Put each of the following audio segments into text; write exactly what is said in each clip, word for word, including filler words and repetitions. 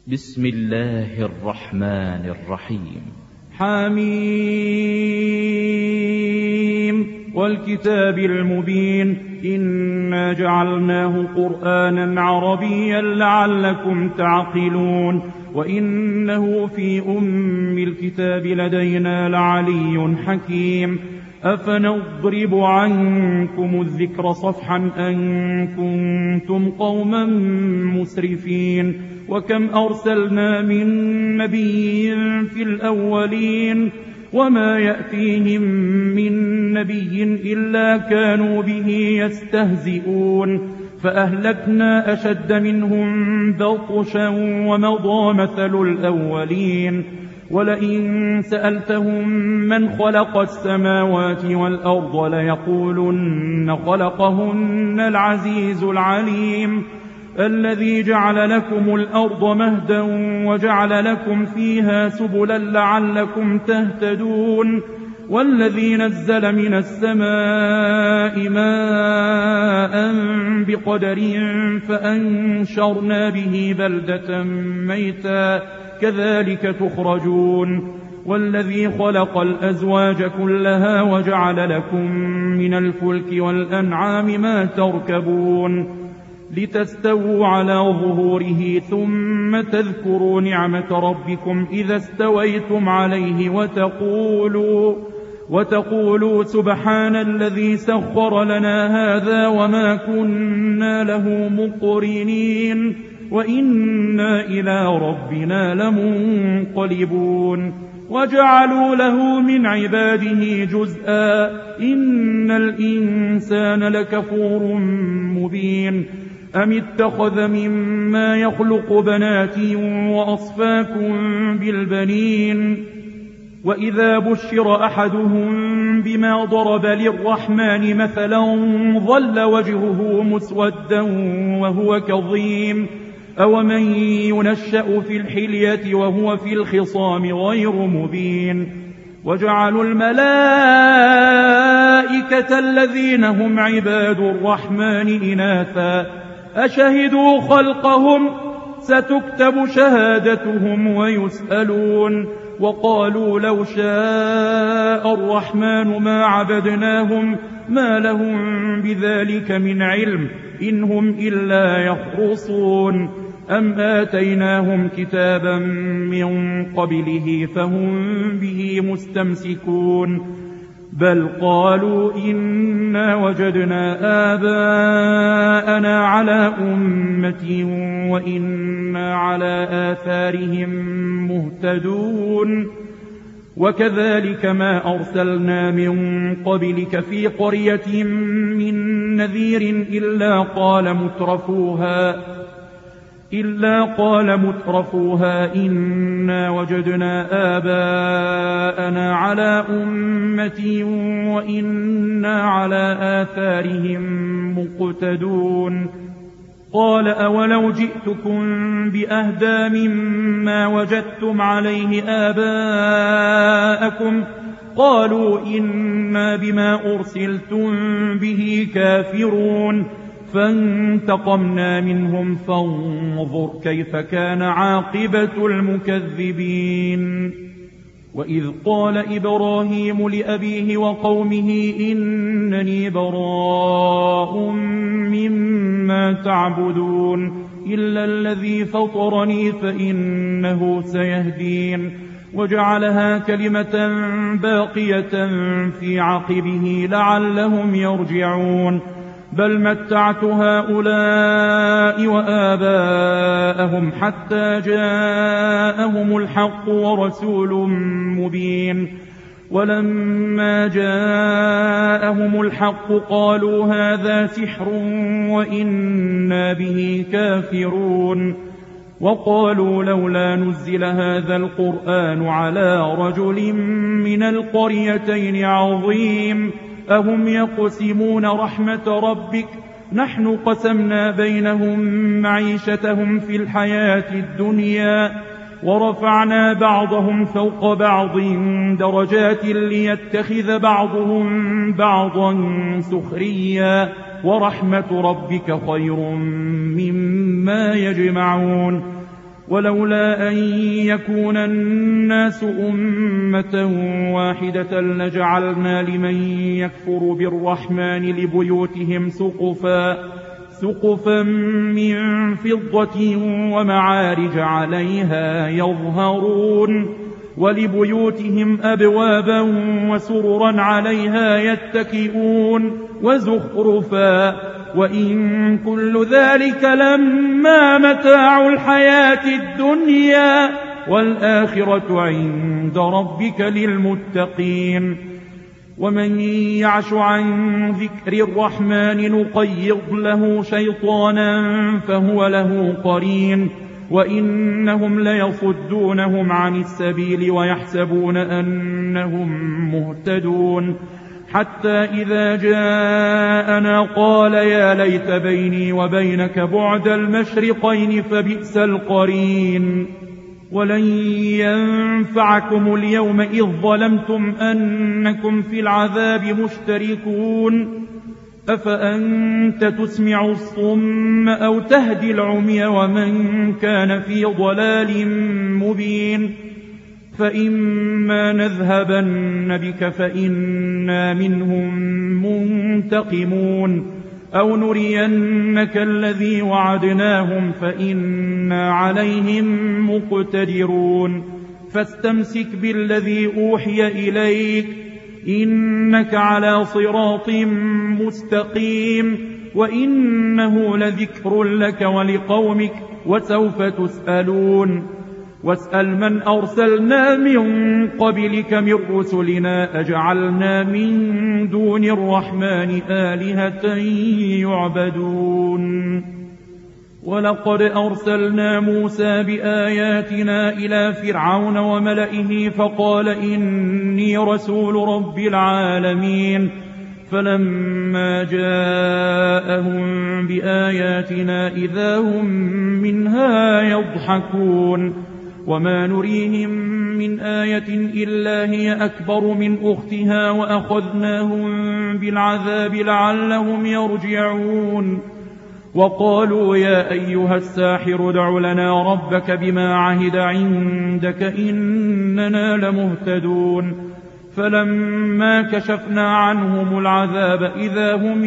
بسم الله الرحمن الرحيم. حميم والكتاب المبين إنا جعلناه قرآنا عربيا لعلكم تعقلون وإنه في أم الكتاب لدينا لعلي حكيم. أفنضرب عنكم الذكر صفحا أن كنتم قوما مسرفين وكم أرسلنا من نبي في الأولين وما يأتيهم من نبي إلا كانوا به يستهزئون فأهلكنا أشد منهم بطشا ومضى مثل الأولين ولئن سألتهم من خلق السماوات والأرض ليقولن خلقهن العزيز العليم الذي جعل لكم الأرض مهدا وجعل لكم فيها سبلا لعلكم تهتدون والذي نزل من السماء ماء بقدر فأنشرنا به بلدة ميتا كذلك تخرجون والذي خلق الأزواج كلها وجعل لكم من الفلك والأنعام ما تركبون لتستووا على ظهوره ثم تذكروا نعمة ربكم إذا استويتم عليه وتقولوا, وتقولوا سبحان الذي سخر لنا هذا وما كنا له مقرنين وإنا إلى ربنا لمنقلبون وجعلوا له من عباده جزءا إن الإنسان لكفور مبين أم اتخذ مما يخلق بنات وأصفاكم بالبنين وإذا بشر أحدهم بما ضرب للرحمن مثلا ظل وجهه مسودا وهو كظيم أومن ينشأ في الحلية وهو في الخصام غير مبين وجعلوا الملائكة الذين هم عباد الرحمن إناثا أشهدوا خلقهم ستكتب شهادتهم ويسألون وقالوا لو شاء الرحمن ما عبدناهم ما لهم بذلك من علم إن هم إلا يخرصون أم آتيناهم كتابا من قبله فهم به مستمسكون بل قالوا إنا وجدنا آباءنا على أمة وإنا على آثارهم مهتدون وكذلك ما أرسلنا من قبلك في قرية من نذير إلا قال مترفوها إلا قال مترفوها إنا وجدنا آباءنا على أمة وإنا على آثارهم مقتدون قال أولو جئتكم بأهدى مما وجدتم عليه آباءكم قالوا إنا بما أرسلتم به كافرون فانتقمنا منهم فانظر كيف كان عاقبة المكذبين وإذ قال إبراهيم لأبيه وقومه إنني براء مما تعبدون إلا الذي فطرني فإنه سيهدين وجعلها كلمة باقية في عقبه لعلهم يرجعون بل متعت هؤلاء وآباءهم حتى جاءهم الحق ورسول مبين ولما جاءهم الحق قالوا هذا سحر وإنا به كافرون وقالوا لولا نزل هذا القرآن على رجل من القريتين عظيم أهم يقسمون رحمة ربك نحن قسمنا بينهم معيشتهم في الحياة الدنيا ورفعنا بعضهم فوق بعض درجات ليتخذ بعضهم بعضا سخريا ورحمة ربك خير مما يجمعون ولولا أن يكون الناس أمة واحدة لجعلنا لمن يكفر بالرحمن لبيوتهم سقفا سقفا من فضة ومعارج عليها يظهرون ولبيوتهم أبوابا وسررا عليها يتكئون وزخرفا وإن كل ذلك لما متاع الحياة الدنيا والآخرة عند ربك للمتقين ومن يعش عن ذكر الرحمن نقيض له شيطانا فهو له قرين وإنهم ليصدونهم عن السبيل ويحسبون أنهم مهتدون حتى إذا جاءنا قال يا ليت بيني وبينك بعد المشرقين فبئس القرين ولن ينفعكم اليوم إذ ظلمتم أنكم في العذاب مشتركون أفأنت تسمع الصم أو تهدي العمي ومن كان في ضلال مبين فإما نذهبن بك فإنا منهم منتقمون أو نرينك الذي وعدناهم فإنا عليهم مقتدرون فاستمسك بالذي أوحي إليك إنك على صراط مستقيم وإنه لذكر لك ولقومك وسوف تسألون واسأل من أرسلنا من قبلك من رسلنا أجعلنا من دون الرحمن آلهة يعبدون ولقد أرسلنا موسى بآياتنا إلى فرعون وملئه فقال إني رسول رب العالمين فلما جاءهم بآياتنا إذا هم منها يضحكون وما نريهم من آية إلا هي أكبر من أختها وأخذناهم بالعذاب لعلهم يرجعون وقالوا يا أيها الساحر ادع لنا ربك بما عهد عندك إننا لمهتدون فلما كشفنا عنهم العذاب إذا هم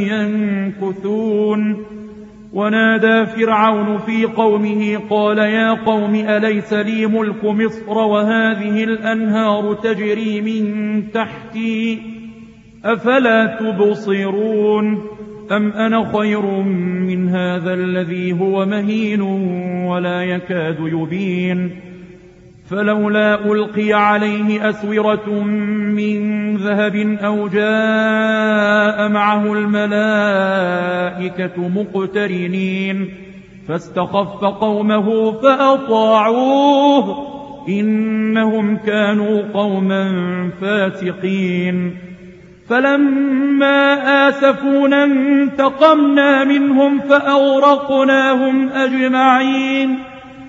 ينكثون ونادى فرعون في قومه قال يا قوم أليس لي ملك مصر وهذه الأنهار تجري من تحتي أفلا تبصرون أم أنا خير من هذا الذي هو مهين ولا يكاد يبين فلولا ألقي عليه أسورة من ذهب أو جاء معه الملائكة مقترنين فاستخف قومه فأطاعوه إنهم كانوا قوما فاسقين فلما آسفونا انتقمنا منهم فأغرقناهم أجمعين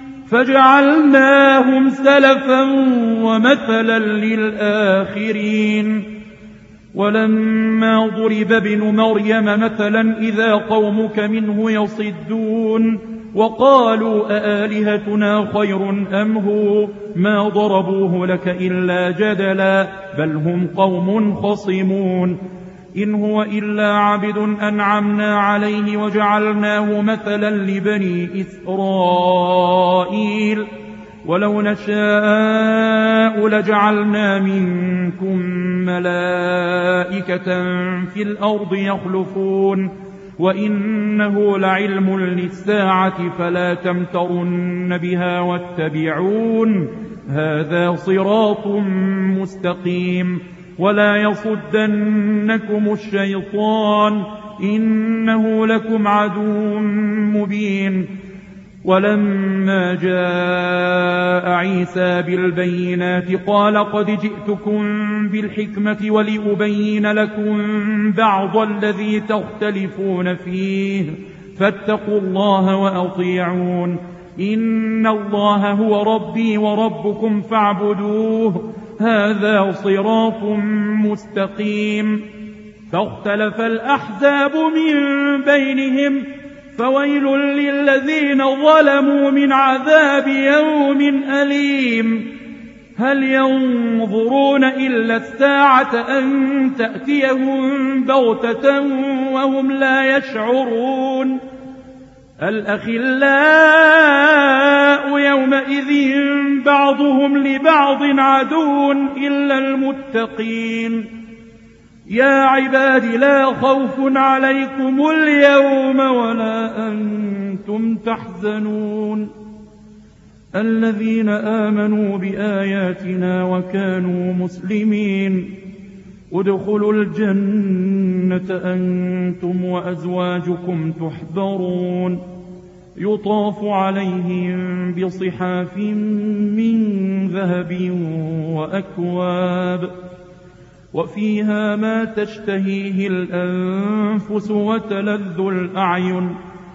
فجعلناهم سلفا ومثلا للآخرين ولما ضرب ابن مريم مثلا إذا قومك منه يصدون وقالوا أآلهتنا خير أم هو ما ضربوه لك إلا جدلا بل هم قوم خصمون إن هو إلا عبد أنعمنا عليه وجعلناه مثلا لبني إسرائيل ولو نشاء لجعلنا منكم ملائكة في الأرض يخلفون وإنه لعلم للساعة فلا تمترن بها واتبعون هذا صراط مستقيم ولا يصدنكم الشيطان إنه لكم عدو مبين ولما جاء عيسى بالبينات قال قد جئتكم بالحكمة ولأبين لكم بعض الذي تختلفون فيه فاتقوا الله وأطيعون إن الله هو ربي وربكم فاعبدوه هذا صراط مستقيم فاختلف الأحزاب من بينهم فويل للذين ظلموا من عذاب يوم أليم هل ينظرون إلا الساعة أن تأتيهم بغتة وهم لا يشعرون الأخلاء يومئذ بعضهم لبعض عدو إلا المتقين يا عباد لا خوف عليكم اليوم ولا أنتم تحزنون الذين آمنوا بآياتنا وكانوا مسلمين ادخلوا الجنة أنتم وأزواجكم تحبرون يطاف عليهم بصحاف من ذهب وأكواب وفيها ما تشتهيه الأنفس وتلذ الأعين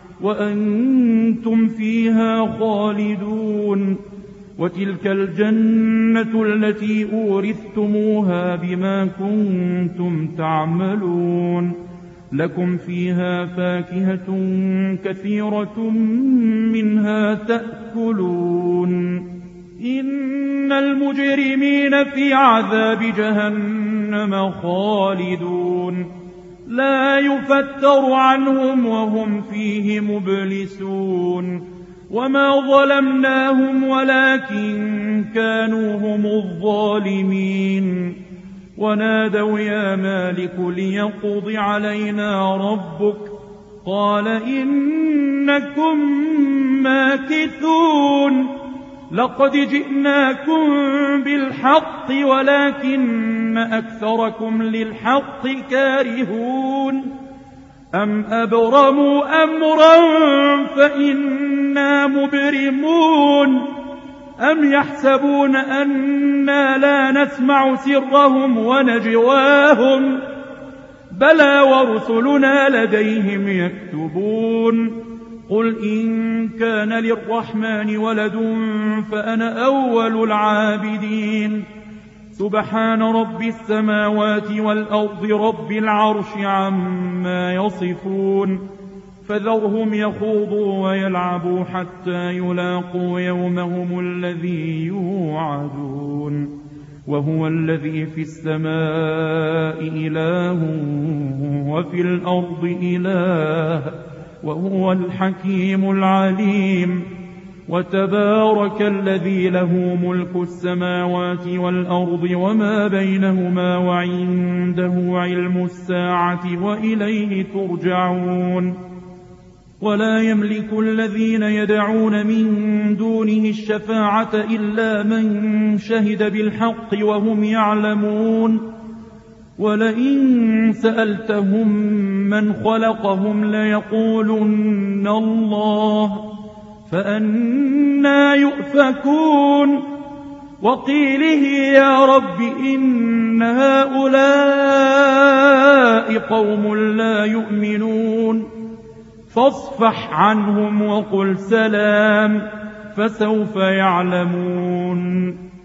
وأنتم فيها خالدون وتلك الجنة التي أورثتموها بما كنتم تعملون لكم فيها فاكهة كثيرة منها تأكلون إن المجرمين في عذاب جهنم خالدون لا يفتر عنهم وهم فيه مبلسون وما ظلمناهم ولكن كانوا هم الظالمين ونادوا يا مالك ليقض علينا ربك قال إنكم ماكثون لقد جئناكم بالحق ولكن أكثركم للحق كارهون أم أبرموا أمرا فإنا مبرمون أم يحسبون أنا لا نسمع سرهم ونجواهم بلى ورسلنا لديهم يكتبون قل إن كان للرحمن ولد فأنا أول العابدين سبحان رب السماوات والأرض رب العرش عما يصفون فذرهم يخوضوا ويلعبوا حتى يلاقوا يومهم الذي يوعدون وهو الذي في السماء إله وفي الأرض إله وهو الحكيم العليم وتبارك الذي له ملك السماوات والأرض وما بينهما وعنده علم الساعة وإليه ترجعون ولا يملك الذين يدعون من دونه الشفاعة إلا من شهد بالحق وهم يعلمون ولئن سألتهم من خلقهم ليقولن الله فأنى يؤفكون وقيله يا رب إن هؤلاء قوم لا يؤمنون فاصفح عنهم وقل سلام فسوف يعلمون